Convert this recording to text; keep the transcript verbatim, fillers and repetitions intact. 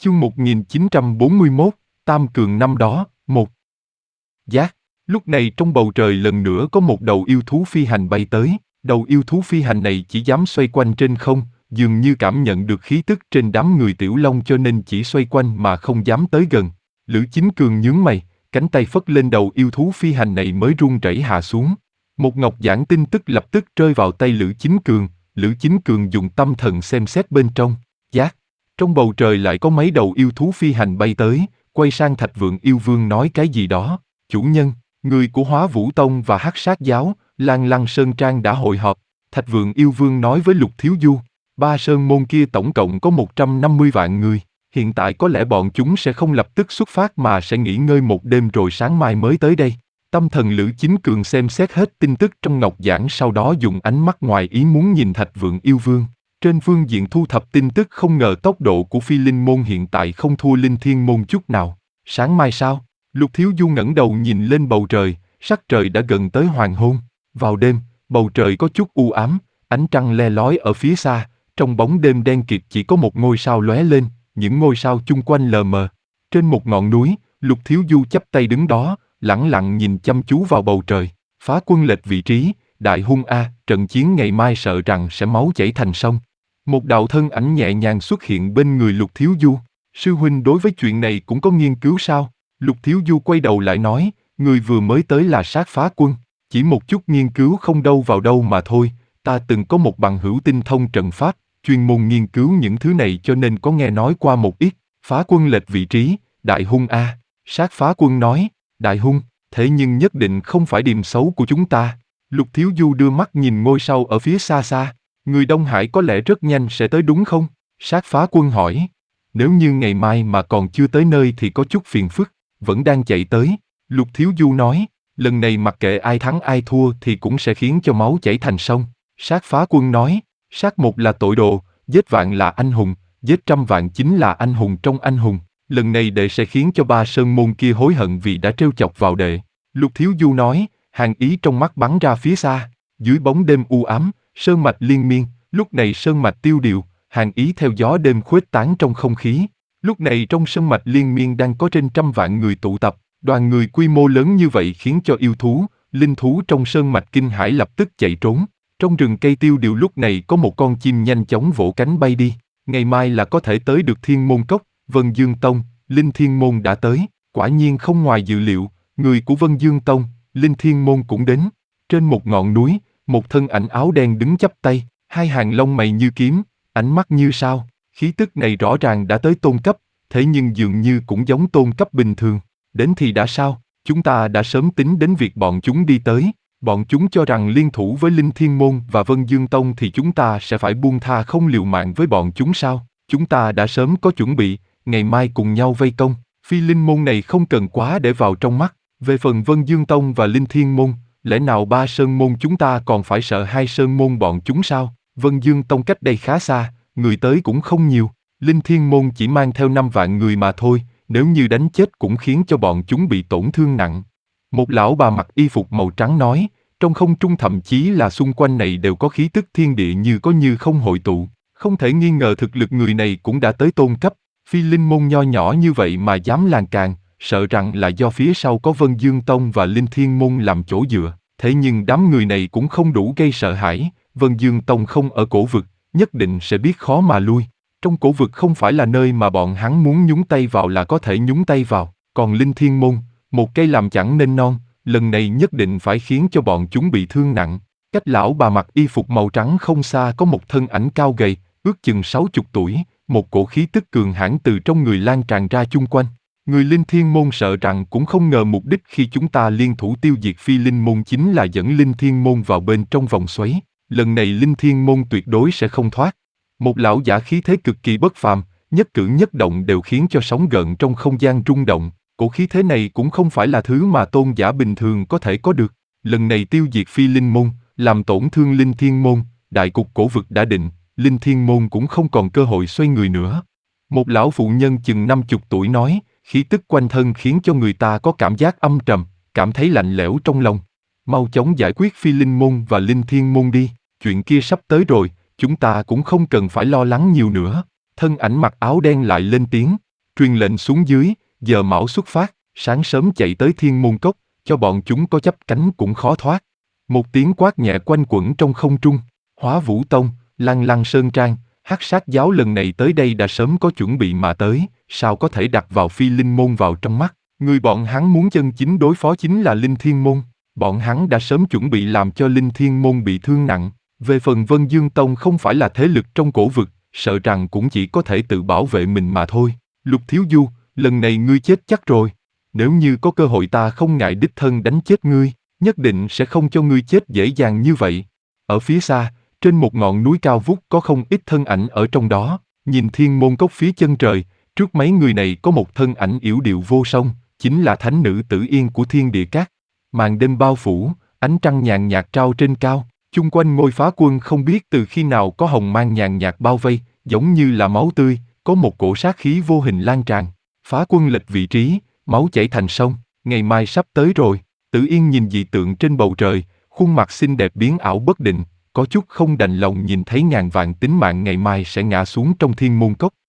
Chương một nghìn chín trăm bốn mươi mốt, Tam Cường năm đó, một. Giác. Lúc này trong bầu trời lần nữa có một đầu yêu thú phi hành bay tới, đầu yêu thú phi hành này chỉ dám xoay quanh trên không, dường như cảm nhận được khí tức trên đám người Tiểu Long cho nên chỉ xoay quanh mà không dám tới gần. Lữ Chính Cường nhướng mày, cánh tay phất lên đầu yêu thú phi hành này mới run rẩy hạ xuống. Một ngọc giản tin tức lập tức rơi vào tay Lữ Chính Cường, Lữ Chính Cường dùng tâm thần xem xét bên trong, giác. Trong bầu trời lại có mấy đầu yêu thú phi hành bay tới, quay sang Thạch Vượng Yêu Vương nói cái gì đó. Chủ nhân, người của Hóa Vũ Tông và Hắc Sát Giáo, Lan Lăng Sơn Trang đã hội họp. Thạch Vượng Yêu Vương nói với Lục Thiếu Du, ba sơn môn kia tổng cộng có một trăm năm mươi vạn người. Hiện tại có lẽ bọn chúng sẽ không lập tức xuất phát mà sẽ nghỉ ngơi một đêm rồi sáng mai mới tới đây. Tâm thần Lữ Chính Cường xem xét hết tin tức trong ngọc giản, sau đó dùng ánh mắt ngoài ý muốn nhìn Thạch Vượng Yêu Vương. Trên phương diện thu thập tin tức không ngờ tốc độ của Phi Linh Môn hiện tại không thua Linh Thiên Môn chút nào. Sáng mai sao? Lục Thiếu Du ngẩng đầu nhìn lên bầu trời, sắc trời đã gần tới hoàng hôn. Vào đêm, bầu trời có chút u ám, ánh trăng le lói ở phía xa, trong bóng đêm đen kịt chỉ có một ngôi sao lóe lên, những ngôi sao chung quanh lờ mờ. Trên một ngọn núi, Lục Thiếu Du chắp tay đứng đó, lẳng lặng nhìn chăm chú vào bầu trời. Phá quân lệch vị trí, đại hung a, trận chiến ngày mai sợ rằng sẽ máu chảy thành sông. Một đạo thân ảnh nhẹ nhàng xuất hiện bên người Lục Thiếu Du. Sư huynh đối với chuyện này cũng có nghiên cứu sao? Lục Thiếu Du quay đầu lại nói, người vừa mới tới là Sát Phá Quân. Chỉ một chút nghiên cứu không đâu vào đâu mà thôi, ta từng có một bằng hữu tinh thông trận pháp, chuyên môn nghiên cứu những thứ này cho nên có nghe nói qua một ít. Phá quân lệch vị trí, đại hung a. Sát Phá Quân nói, đại hung, thế nhưng nhất định không phải điểm xấu của chúng ta. Lục Thiếu Du đưa mắt nhìn ngôi sao ở phía xa xa. Người Đông Hải có lẽ rất nhanh sẽ tới đúng không? Sát Phá Quân hỏi. Nếu như ngày mai mà còn chưa tới nơi thì có chút phiền phức, vẫn đang chạy tới. Lục Thiếu Du nói, lần này mặc kệ ai thắng ai thua thì cũng sẽ khiến cho máu chảy thành sông. Sát Phá Quân nói, sát một là tội đồ, giết vạn là anh hùng, giết trăm vạn chính là anh hùng trong anh hùng. Lần này đệ sẽ khiến cho ba sơn môn kia hối hận vì đã trêu chọc vào đệ. Lục Thiếu Du nói, hàn ý trong mắt bắn ra phía xa, dưới bóng đêm u ám, sơn mạch liên miên, lúc này sơn mạch tiêu điều, hàn ý theo gió đêm khuếch tán trong không khí. Lúc này trong sơn mạch liên miên đang có trên trăm vạn người tụ tập, đoàn người quy mô lớn như vậy khiến cho yêu thú, linh thú trong sơn mạch kinh hãi lập tức chạy trốn. Trong rừng cây tiêu điều lúc này có một con chim nhanh chóng vỗ cánh bay đi, ngày mai là có thể tới được Thiên Môn Cốc. Vân Dương Tông, Linh Thiên Môn đã tới, quả nhiên không ngoài dự liệu, người của Vân Dương Tông, Linh Thiên Môn cũng đến. Trên một ngọn núi, một thân ảnh áo đen đứng chắp tay, hai hàng lông mày như kiếm, ánh mắt như sao, khí tức này rõ ràng đã tới tôn cấp, thế nhưng dường như cũng giống tôn cấp bình thường. Đến thì đã sao, chúng ta đã sớm tính đến việc bọn chúng đi tới, bọn chúng cho rằng liên thủ với Linh Thiên Môn và Vân Dương Tông thì chúng ta sẽ phải buông tha không liều mạng với bọn chúng sao, chúng ta đã sớm có chuẩn bị, ngày mai cùng nhau vây công, Phi Linh Môn này không cần quá để vào trong mắt, về phần Vân Dương Tông và Linh Thiên Môn, lẽ nào ba sơn môn chúng ta còn phải sợ hai sơn môn bọn chúng sao? Vân Dương Tông cách đây khá xa, người tới cũng không nhiều, Linh Thiên Môn chỉ mang theo năm vạn người mà thôi, nếu như đánh chết cũng khiến cho bọn chúng bị tổn thương nặng. Một lão bà mặc y phục màu trắng nói, trong không trung thậm chí là xung quanh này đều có khí tức thiên địa như có như không hội tụ, không thể nghi ngờ thực lực người này cũng đã tới tôn cấp. Phi Linh Môn nho nhỏ như vậy mà dám làm càn, sợ rằng là do phía sau có Vân Dương Tông và Linh Thiên Môn làm chỗ dựa. Thế nhưng đám người này cũng không đủ gây sợ hãi, Vân Dương Tông không ở cổ vực, nhất định sẽ biết khó mà lui. Trong cổ vực không phải là nơi mà bọn hắn muốn nhúng tay vào là có thể nhúng tay vào, còn Linh Thiên Môn, một cây làm chẳng nên non, lần này nhất định phải khiến cho bọn chúng bị thương nặng. Cách lão bà mặc y phục màu trắng không xa có một thân ảnh cao gầy, ước chừng sáu chục tuổi, một cổ khí tức cường hãn từ trong người lan tràn ra chung quanh. Người Linh Thiên Môn sợ rằng cũng không ngờ mục đích khi chúng ta liên thủ tiêu diệt Phi Linh Môn chính là dẫn Linh Thiên Môn vào bên trong vòng xoáy. Lần này Linh Thiên Môn tuyệt đối sẽ không thoát. Một lão giả khí thế cực kỳ bất phàm, nhất cử nhất động đều khiến cho sóng gợn trong không gian rung động. Cổ khí thế này cũng không phải là thứ mà tôn giả bình thường có thể có được. Lần này tiêu diệt Phi Linh Môn, làm tổn thương Linh Thiên Môn, đại cục cổ vực đã định, Linh Thiên Môn cũng không còn cơ hội xoay người nữa. Một lão phụ nhân chừng năm chục tuổi nói, khí tức quanh thân khiến cho người ta có cảm giác âm trầm, cảm thấy lạnh lẽo trong lòng. Mau chóng giải quyết Phi Linh Môn và Linh Thiên Môn đi, chuyện kia sắp tới rồi, chúng ta cũng không cần phải lo lắng nhiều nữa. Thân ảnh mặc áo đen lại lên tiếng, truyền lệnh xuống dưới, giờ mão xuất phát, sáng sớm chạy tới Thiên Môn Cốc, cho bọn chúng có chấp cánh cũng khó thoát. Một tiếng quát nhẹ quanh quẩn trong không trung, Hóa Vũ Tông, Lăng Lăng Sơn Trang, Hắc Sát Giáo lần này tới đây đã sớm có chuẩn bị mà tới, sao có thể đặt vào Phi Linh Môn vào trong mắt. Người bọn hắn muốn chân chính đối phó chính là Linh Thiên Môn, bọn hắn đã sớm chuẩn bị làm cho Linh Thiên Môn bị thương nặng. Về phần Vân Dương Tông không phải là thế lực trong cổ vực, sợ rằng cũng chỉ có thể tự bảo vệ mình mà thôi. Lục Thiếu Du, lần này ngươi chết chắc rồi. Nếu như có cơ hội ta không ngại đích thân đánh chết ngươi, nhất định sẽ không cho ngươi chết dễ dàng như vậy. Ở phía xa, trên một ngọn núi cao vút có không ít thân ảnh ở trong đó, nhìn Thiên Môn Cốc phía chân trời, trước mấy người này có một thân ảnh yểu điệu vô song, chính là thánh nữ Tử Yên của Thiên Địa Các. Màn đêm bao phủ, ánh trăng nhàn nhạt trao trên cao, chung quanh ngôi phá quân không biết từ khi nào có hồng mang nhàn nhạt bao vây, giống như là máu tươi, có một cổ sát khí vô hình lan tràn. Phá quân lệch vị trí, máu chảy thành sông, ngày mai sắp tới rồi. Tử Yên nhìn dị tượng trên bầu trời, khuôn mặt xinh đẹp biến ảo bất định, có chút không đành lòng nhìn thấy ngàn vạn tính mạng ngày mai sẽ ngã xuống trong Thiên Môn Cốc.